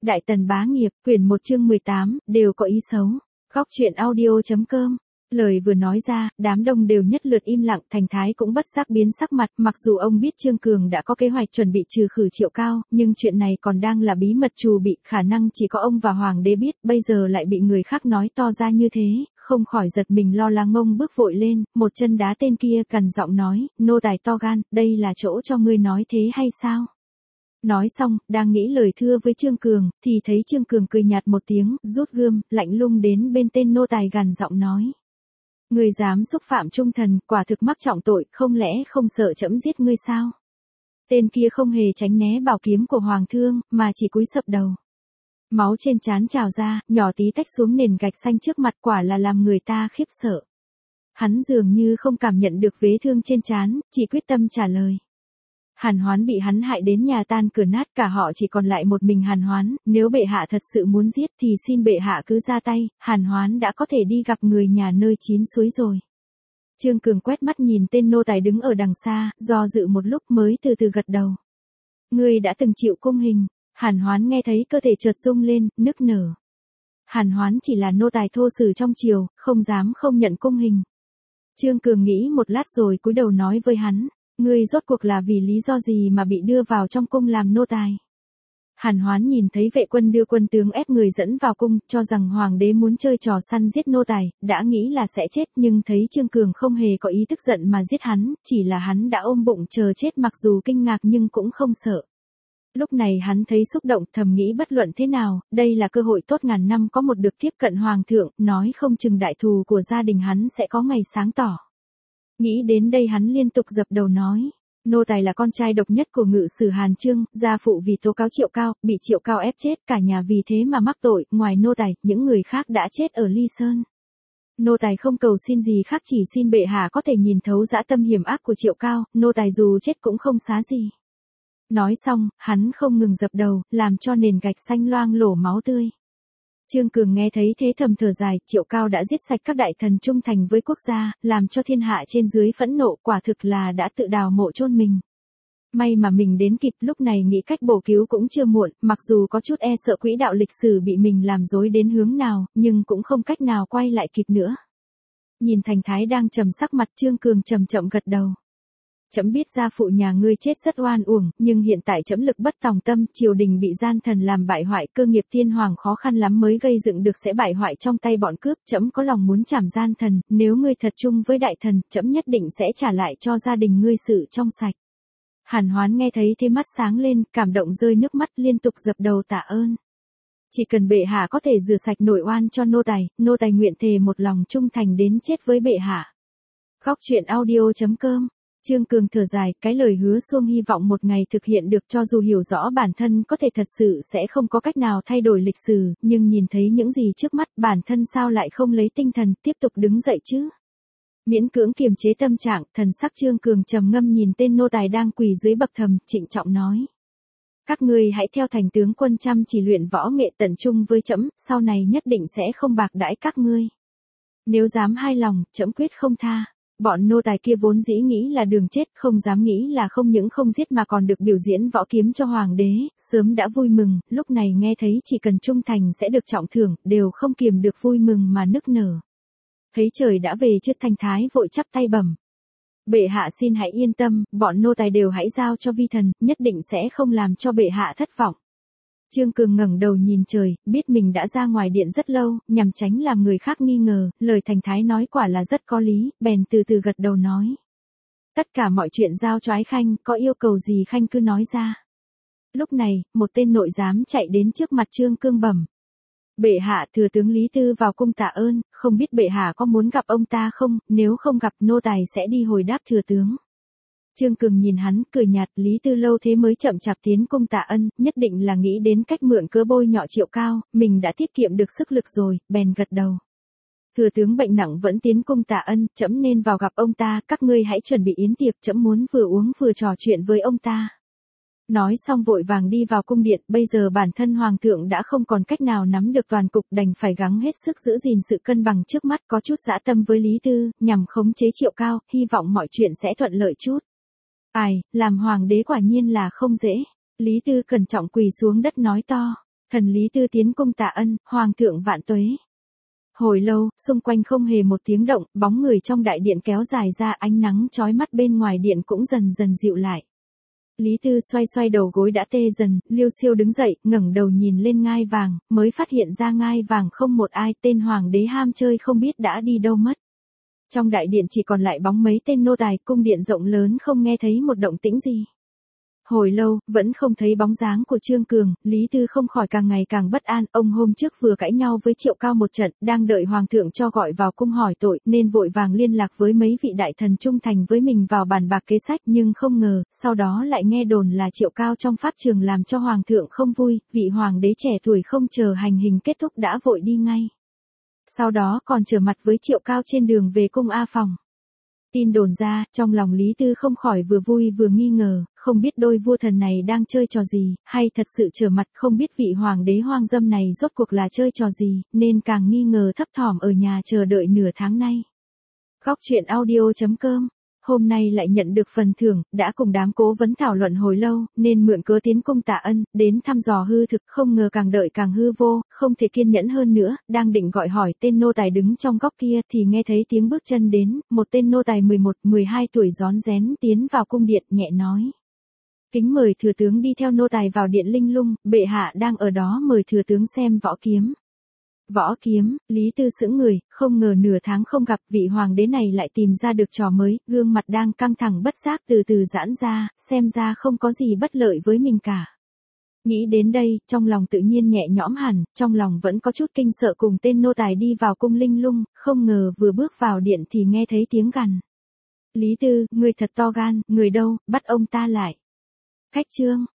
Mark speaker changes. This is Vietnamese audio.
Speaker 1: Đại Tần bá nghiệp, quyển 1 chương 18, đều có ý xấu. Góc truyện audio.com. Lời vừa nói ra, đám đông đều nhất lượt im lặng, Thành Thái cũng bất giác biến sắc mặt, mặc dù ông biết Trương Cường đã có kế hoạch chuẩn bị trừ khử Triệu Cao, nhưng chuyện này còn đang là bí mật trù bị, khả năng chỉ có ông và Hoàng đế biết, bây giờ lại bị người khác nói to ra như thế, không khỏi giật mình lo lắng. Ông bước vội lên, một chân đá tên kia, cằn giọng nói, nô tài to gan, đây là chỗ cho ngươi nói thế hay sao? Nói xong, đang nghĩ lời thưa với Trương Cường, thì thấy Trương Cường cười nhạt một tiếng, rút gươm, lạnh lùng đến bên tên nô tài gằn giọng nói. Ngươi dám xúc phạm trung thần, quả thực mắc trọng tội, không lẽ không sợ trẫm giết ngươi sao? Tên kia không hề tránh né bảo kiếm của Hoàng thương, mà chỉ cúi sập đầu. Máu trên trán trào ra, nhỏ tí tách xuống nền gạch xanh trước mặt, quả là làm người ta khiếp sợ. Hắn dường như không cảm nhận được vết thương trên trán, chỉ quyết tâm trả lời. Hàn Hoán bị hắn hại đến nhà tan cửa nát, cả họ chỉ còn lại một mình Hàn Hoán, nếu bệ hạ thật sự muốn giết thì xin bệ hạ cứ ra tay, Hàn Hoán đã có thể đi gặp người nhà nơi chín suối rồi. Trương Cường quét mắt nhìn tên nô tài đứng ở đằng xa, do dự một lúc mới từ từ gật đầu. Ngươi đã từng chịu cung hình. Hàn Hoán nghe thấy cơ thể chợt rung lên, nức nở. Hàn Hoán chỉ là nô tài thô sử trong triều, không dám không nhận cung hình. Trương Cường nghĩ một lát rồi cúi đầu nói với hắn. Ngươi rốt cuộc là vì lý do gì mà bị đưa vào trong cung làm nô tài? Hàn Hoán nhìn thấy vệ quân đưa quân tướng ép người dẫn vào cung, cho rằng hoàng đế muốn chơi trò săn giết nô tài, đã nghĩ là sẽ chết, nhưng thấy Trương Cường không hề có ý tức giận mà giết hắn, chỉ là hắn đã ôm bụng chờ chết, mặc dù kinh ngạc nhưng cũng không sợ. Lúc này hắn thấy xúc động, thầm nghĩ bất luận thế nào, đây là cơ hội tốt ngàn năm có một được tiếp cận hoàng thượng, nói không chừng đại thù của gia đình hắn sẽ có ngày sáng tỏ. Nghĩ đến đây hắn liên tục dập đầu nói, nô tài là con trai độc nhất của ngự sử Hàn Chương, gia phụ vì tố cáo Triệu Cao, bị Triệu Cao ép chết, cả nhà vì thế mà mắc tội, ngoài nô tài, những người khác đã chết ở Ly Sơn. Nô tài không cầu xin gì khác, chỉ xin bệ hạ có thể nhìn thấu dã tâm hiểm ác của Triệu Cao, nô tài dù chết cũng không xá gì. Nói xong, hắn không ngừng dập đầu, làm cho nền gạch xanh loang lổ máu tươi. Trương Cường nghe thấy thế thầm thở dài, Triệu Cao đã giết sạch các đại thần trung thành với quốc gia, làm cho thiên hạ trên dưới phẫn nộ, quả thực là đã tự đào mộ chôn mình. May mà mình đến kịp, lúc này nghĩ cách bổ cứu cũng chưa muộn, mặc dù có chút e sợ quỹ đạo lịch sử bị mình làm rối đến hướng nào, nhưng cũng không cách nào quay lại kịp nữa. Nhìn Thành Thái đang trầm sắc mặt, Trương Cường chậm chậm gật đầu. Trẫm biết gia phụ nhà ngươi chết rất oan uổng, nhưng hiện tại trẫm lực bất tòng tâm, triều đình bị gian thần làm bại hoại, cơ nghiệp thiên hoàng khó khăn lắm mới gây dựng được sẽ bại hoại trong tay bọn cướp, trẫm có lòng muốn trảm gian thần, nếu ngươi thật chung với đại thần, trẫm nhất định sẽ trả lại cho gia đình ngươi sự trong sạch. Hàn Hoán nghe thấy thế mắt sáng lên, cảm động rơi nước mắt, liên tục dập đầu tạ ơn. Chỉ cần bệ hạ có thể rửa sạch nội oan cho nô tài nguyện thề một lòng trung thành đến chết với bệ hạ. Góc truyện audio.com. Trương Cường thở dài, cái lời hứa xuông hy vọng một ngày thực hiện được, cho dù hiểu rõ bản thân có thể thật sự sẽ không có cách nào thay đổi lịch sử, nhưng nhìn thấy những gì trước mắt, bản thân sao lại không lấy tinh thần tiếp tục đứng dậy chứ? Miễn cưỡng kiềm chế tâm trạng, thần sắc Trương Cường trầm ngâm nhìn tên nô tài đang quỳ dưới bậc thềm, trịnh trọng nói. Các ngươi hãy theo thành tướng quân chăm chỉ luyện võ nghệ tận trung với trẫm, sau này nhất định sẽ không bạc đãi các ngươi. Nếu dám hai lòng, trẫm quyết không tha. Bọn nô tài kia vốn dĩ nghĩ là đường chết, không dám nghĩ là không những không giết mà còn được biểu diễn võ kiếm cho hoàng đế, sớm đã vui mừng, lúc này nghe thấy chỉ cần trung thành sẽ được trọng thưởng, đều không kiềm được vui mừng mà nức nở. Thấy trời đã về chưa, Thành Thái vội chắp tay bẩm. Bệ hạ xin hãy yên tâm, bọn nô tài đều hãy giao cho vi thần, nhất định sẽ không làm cho bệ hạ thất vọng. Trương Cường ngẩng đầu nhìn trời, biết mình đã ra ngoài điện rất lâu, nhằm tránh làm người khác nghi ngờ, lời Thành Thái nói quả là rất có lý, bèn từ từ gật đầu nói. Tất cả mọi chuyện giao cho ái khanh, có yêu cầu gì khanh cứ nói ra. Lúc này, một tên nội giám chạy đến trước mặt Trương Cường bẩm. Bệ hạ, thừa tướng Lý Tư vào cung tạ ơn, không biết bệ hạ có muốn gặp ông ta không, nếu không gặp nô tài sẽ đi hồi đáp thừa tướng. Trương Cường nhìn hắn, cười nhạt, Lý Tư lâu thế mới chậm chạp tiến cung tạ ân, nhất định là nghĩ đến cách mượn cớ bôi nhọ Triệu Cao, mình đã tiết kiệm được sức lực rồi, bèn gật đầu. Thừa tướng bệnh nặng vẫn tiến cung tạ ân, trẫm nên vào gặp ông ta, các ngươi hãy chuẩn bị yến tiệc, trẫm muốn vừa uống vừa trò chuyện với ông ta. Nói xong vội vàng đi vào cung điện, bây giờ bản thân hoàng thượng đã không còn cách nào nắm được toàn cục, đành phải gắng hết sức giữ gìn sự cân bằng trước mắt, có chút dã tâm với Lý Tư, nhằm khống chế Triệu Cao, hy vọng mọi chuyện sẽ thuận lợi chút. Làm hoàng đế quả nhiên là không dễ. Lý Tư cẩn trọng quỳ xuống đất nói to. Thần Lý Tư tiến cung tạ ân, hoàng thượng vạn tuế. Hồi lâu, xung quanh không hề một tiếng động, bóng người trong đại điện kéo dài ra, ánh nắng chói mắt bên ngoài điện cũng dần dần dịu lại. Lý Tư xoay xoay đầu gối đã tê dần, liêu xiêu đứng dậy, ngẩng đầu nhìn lên ngai vàng, mới phát hiện ra ngai vàng không một ai, tên hoàng đế ham chơi không biết đã đi đâu mất. Trong đại điện chỉ còn lại bóng mấy tên nô tài, cung điện rộng lớn không nghe thấy một động tĩnh gì. Hồi lâu, vẫn không thấy bóng dáng của Trương Cường, Lý Tư không khỏi càng ngày càng bất an, ông hôm trước vừa cãi nhau với Triệu Cao một trận, đang đợi Hoàng thượng cho gọi vào cung hỏi tội, nên vội vàng liên lạc với mấy vị đại thần trung thành với mình vào bàn bạc kế sách, nhưng không ngờ, sau đó lại nghe đồn là Triệu Cao trong pháp trường làm cho Hoàng thượng không vui, vị Hoàng đế trẻ tuổi không chờ hành hình kết thúc đã vội đi ngay. Sau đó còn trở mặt với Triệu Cao trên đường về cung A Phòng. Tin đồn ra, trong lòng Lý Tư không khỏi vừa vui vừa nghi ngờ, không biết đôi vua thần này đang chơi trò gì, hay thật sự trở mặt, không biết vị hoàng đế hoang dâm này rốt cuộc là chơi trò gì, nên càng nghi ngờ thấp thỏm ở nhà chờ đợi nửa tháng nay. Góc truyện audio.com. Hôm nay lại nhận được phần thưởng, đã cùng đám cố vấn thảo luận hồi lâu, nên mượn cớ tiến cung tạ ân, đến thăm dò hư thực, không ngờ càng đợi càng hư vô, không thể kiên nhẫn hơn nữa, đang định gọi hỏi tên nô tài đứng trong góc kia thì nghe thấy tiếng bước chân đến, một tên nô tài 11-12 tuổi rón rén tiến vào cung điện nhẹ nói. Kính mời thừa tướng đi theo nô tài vào điện linh lung, bệ hạ đang ở đó mời thừa tướng xem võ kiếm. Võ kiếm, Lý Tư sững người, không ngờ nửa tháng không gặp vị hoàng đế này lại tìm ra được trò mới, gương mặt đang căng thẳng bất giác từ từ giãn ra, xem ra không có gì bất lợi với mình cả. Nghĩ đến đây, trong lòng tự nhiên nhẹ nhõm hẳn, trong lòng vẫn có chút kinh sợ cùng tên nô tài đi vào cung linh lung, không ngờ vừa bước vào điện thì nghe thấy tiếng gằn. Lý Tư, người thật to gan, người đâu, bắt ông ta lại. Khách trương,